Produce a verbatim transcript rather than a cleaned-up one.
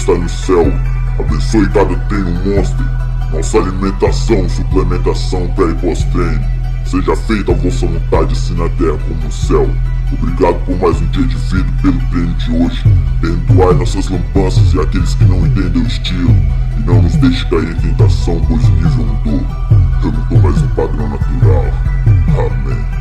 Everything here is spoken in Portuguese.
está no céu, abençoe cada treino monstro. Nossa alimentação, suplementação pré e pós-treino. Seja feita a vossa vontade, assim na terra como no céu. Obrigado por mais um dia de vida, pelo treino de hoje. Perdoai nossas lambanças e aqueles que não entendem o estilo. E não nos deixe cair em tentação, pois o nível mudou. Eu não tô mais um padrão natural. Amém.